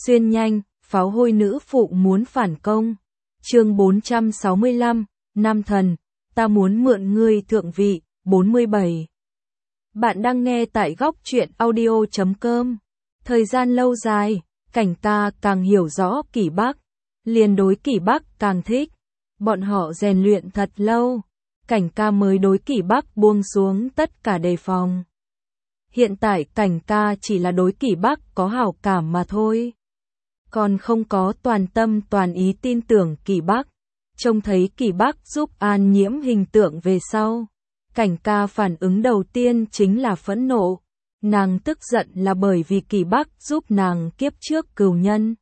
Xuyên nhanh, pháo hôi nữ phụ muốn phản công. Chương 465, Nam thần, ta muốn mượn ngươi thượng vị, 47. Bạn đang nghe tại góc truyện audio.com. Thời gian lâu dài, Cảnh Ca càng hiểu rõ Kỷ Bắc, liền đối Kỷ Bắc càng thích. Bọn họ rèn luyện thật lâu, Cảnh Ca mới đối Kỷ Bắc buông xuống tất cả đề phòng. Hiện tại Cảnh Ca chỉ là đối Kỷ Bắc có hảo cảm mà thôi, còn không có toàn tâm toàn ý tin tưởng Kỷ Bắc. Trông thấy Kỷ Bắc giúp An Nhiễm hình tượng về sau, Cảnh Ca phản ứng đầu tiên chính là phẫn nộ. Nàng tức giận là bởi vì Kỷ Bắc giúp nàng kiếp trước cừu nhân,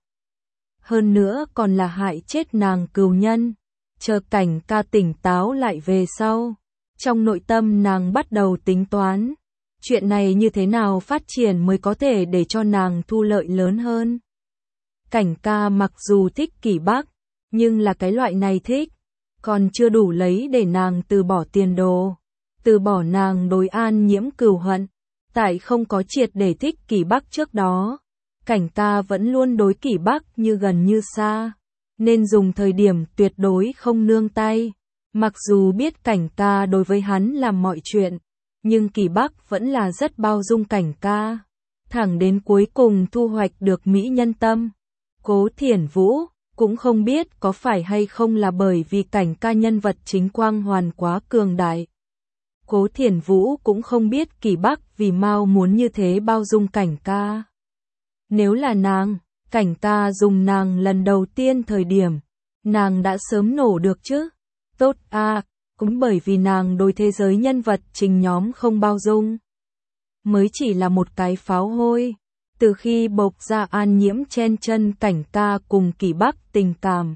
hơn nữa còn là hại chết nàng cừu nhân. Chờ Cảnh Ca tỉnh táo lại về sau, trong nội tâm nàng bắt đầu tính toán, chuyện này như thế nào phát triển mới có thể để cho nàng thu lợi lớn hơn. Cảnh Ca mặc dù thích Kỷ Bắc, nhưng là cái loại này thích, còn chưa đủ lấy để nàng từ bỏ tiền đồ, từ bỏ nàng đối An Nhiễm cừu hận. Tại không có triệt để thích Kỷ Bắc trước đó, Cảnh Ca vẫn luôn đối Kỷ Bắc như gần như xa, nên dùng thời điểm tuyệt đối không nương tay. Mặc dù biết Cảnh Ca đối với hắn làm mọi chuyện, nhưng Kỷ Bắc vẫn là rất bao dung Cảnh Ca, thẳng đến cuối cùng thu hoạch được mỹ nhân tâm. Cố Thiển Vũ cũng không biết có phải hay không là bởi vì Cảnh Ca nhân vật chính quang hoàn quá cường đại. Cố Thiển Vũ cũng không biết Kỷ Bắc vì mau muốn như thế bao dung Cảnh Ca. Nếu là nàng, Cảnh Ca dùng nàng lần đầu tiên thời điểm, nàng đã sớm nổ được chứ. Tốt à, cũng bởi vì nàng đối thế giới nhân vật chính nhóm không bao dung, mới chỉ là một cái pháo hôi. Từ khi bộc ra An Nhiễm chen chân Cảnh Ca cùng Kỷ Bắc tình cảm,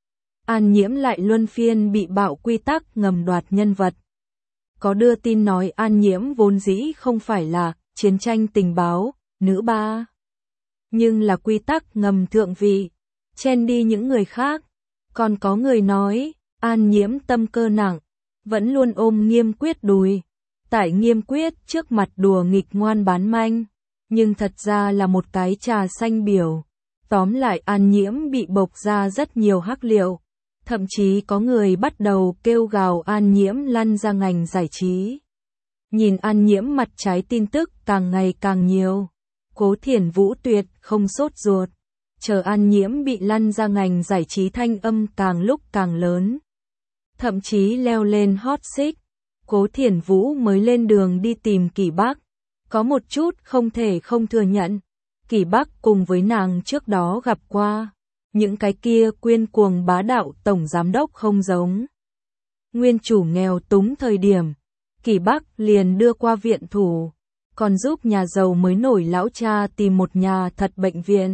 An Nhiễm lại luân phiên bị bạo quy tắc ngầm đoạt nhân vật. Có đưa tin nói An Nhiễm vốn dĩ không phải là chiến tranh tình báo, nữ ba, nhưng là quy tắc ngầm thượng vị, chen đi những người khác. Còn có người nói, An Nhiễm tâm cơ nặng, vẫn luôn ôm Nghiêm Quyết đùi, tại Nghiêm Quyết trước mặt đùa nghịch ngoan bán manh, nhưng thật ra là một cái trà xanh biểu. Tóm lại An Nhiễm bị bộc ra rất nhiều hắc liệu. Thậm chí có người bắt đầu kêu gào An Nhiễm lăn ra ngành giải trí. Nhìn An Nhiễm mặt trái tin tức càng ngày càng nhiều, Cố Thiển Vũ tuyệt không sốt ruột. Chờ An Nhiễm bị lăn ra ngành giải trí thanh âm càng lúc càng lớn, thậm chí leo lên hot seat. Cố Thiển Vũ mới lên đường đi tìm Kỷ Bắc, có một chút không thể không thừa nhận, Kỷ Bắc cùng với nàng trước đó gặp qua, những cái kia quyên cuồng bá đạo tổng giám đốc không giống. Nguyên chủ nghèo túng thời điểm, Kỷ Bắc liền đưa qua viện thủ, còn giúp nhà giàu mới nổi lão cha tìm một nhà thật bệnh viện.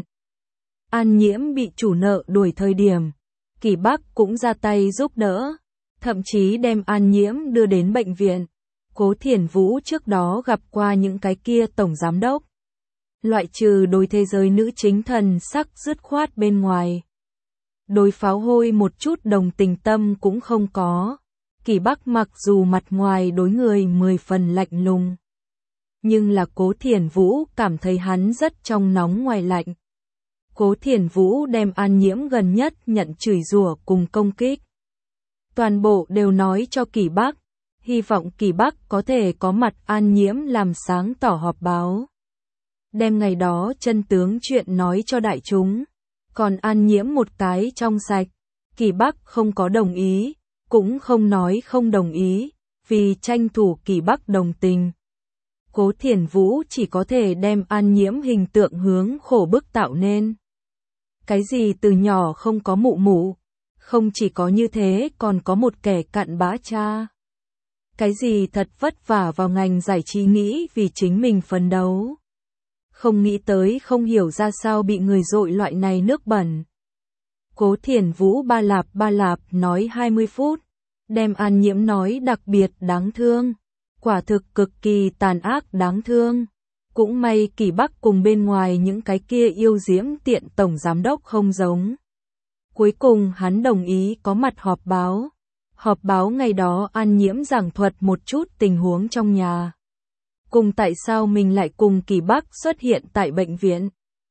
An Nhiễm bị chủ nợ đuổi thời điểm, Kỷ Bắc cũng ra tay giúp đỡ, thậm chí đem An Nhiễm đưa đến bệnh viện. Cố Thiển Vũ trước đó gặp qua những cái kia tổng giám đốc, loại trừ đối thế giới nữ chính thần sắc dứt khoát bên ngoài, đối pháo hôi một chút đồng tình tâm cũng không có. Kỷ Bắc mặc dù mặt ngoài đối người 10 phần lạnh lùng, nhưng là Cố Thiển Vũ cảm thấy hắn rất trong nóng ngoài lạnh. Cố Thiển Vũ đem An Nhiễm gần nhất nhận chửi rủa cùng công kích, toàn bộ đều nói cho Kỷ Bắc, hy vọng Kỷ Bắc có thể có mặt An Nhiễm làm sáng tỏ họp báo, đem ngày đó chân tướng chuyện nói cho đại chúng. Còn An Nhiễm một cái trong sạch, Kỷ Bắc không có đồng ý, cũng không nói không đồng ý, vì tranh thủ Kỷ Bắc đồng tình. Cố Thiển Vũ chỉ có thể đem An Nhiễm hình tượng hướng khổ bức tạo nên. Cái gì từ nhỏ không có mụ mụ, không chỉ có như thế còn có một kẻ cặn bã cha. Cái gì thật vất vả vào ngành giải trí nghĩ vì chính mình phấn đấu, không nghĩ tới không hiểu ra sao bị người dội loại này nước bẩn. Cố Thiển Vũ ba lạp nói 20 phút, đem An Nhiễm nói đặc biệt đáng thương, quả thực cực kỳ tàn ác đáng thương. Cũng may Kỷ Bắc cùng bên ngoài những cái kia yêu diễm tiện tổng giám đốc không giống. Cuối cùng hắn đồng ý có mặt họp báo. Họp báo ngày đó An Nhiễm giảng thuật một chút tình huống trong nhà, cùng tại sao mình lại cùng Kỷ Bắc xuất hiện tại bệnh viện.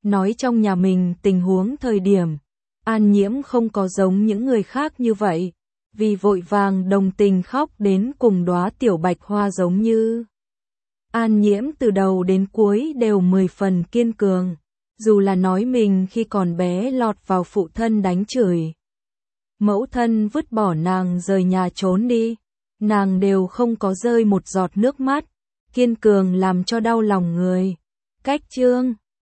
nói trong nhà mình tình huống thời điểm An Nhiễm không có giống những người khác như vậy, vì vội vàng đồng tình khóc đến cùng đóa tiểu bạch hoa giống như. An Nhiễm từ đầu đến cuối đều 10 phần kiên cường, dù là nói mình khi còn bé lọt vào phụ thân đánh chửi. Mẫu thân vứt bỏ nàng rời nhà trốn đi, nàng đều không có rơi một giọt nước mắt, kiên cường làm cho đau lòng người. Cách chương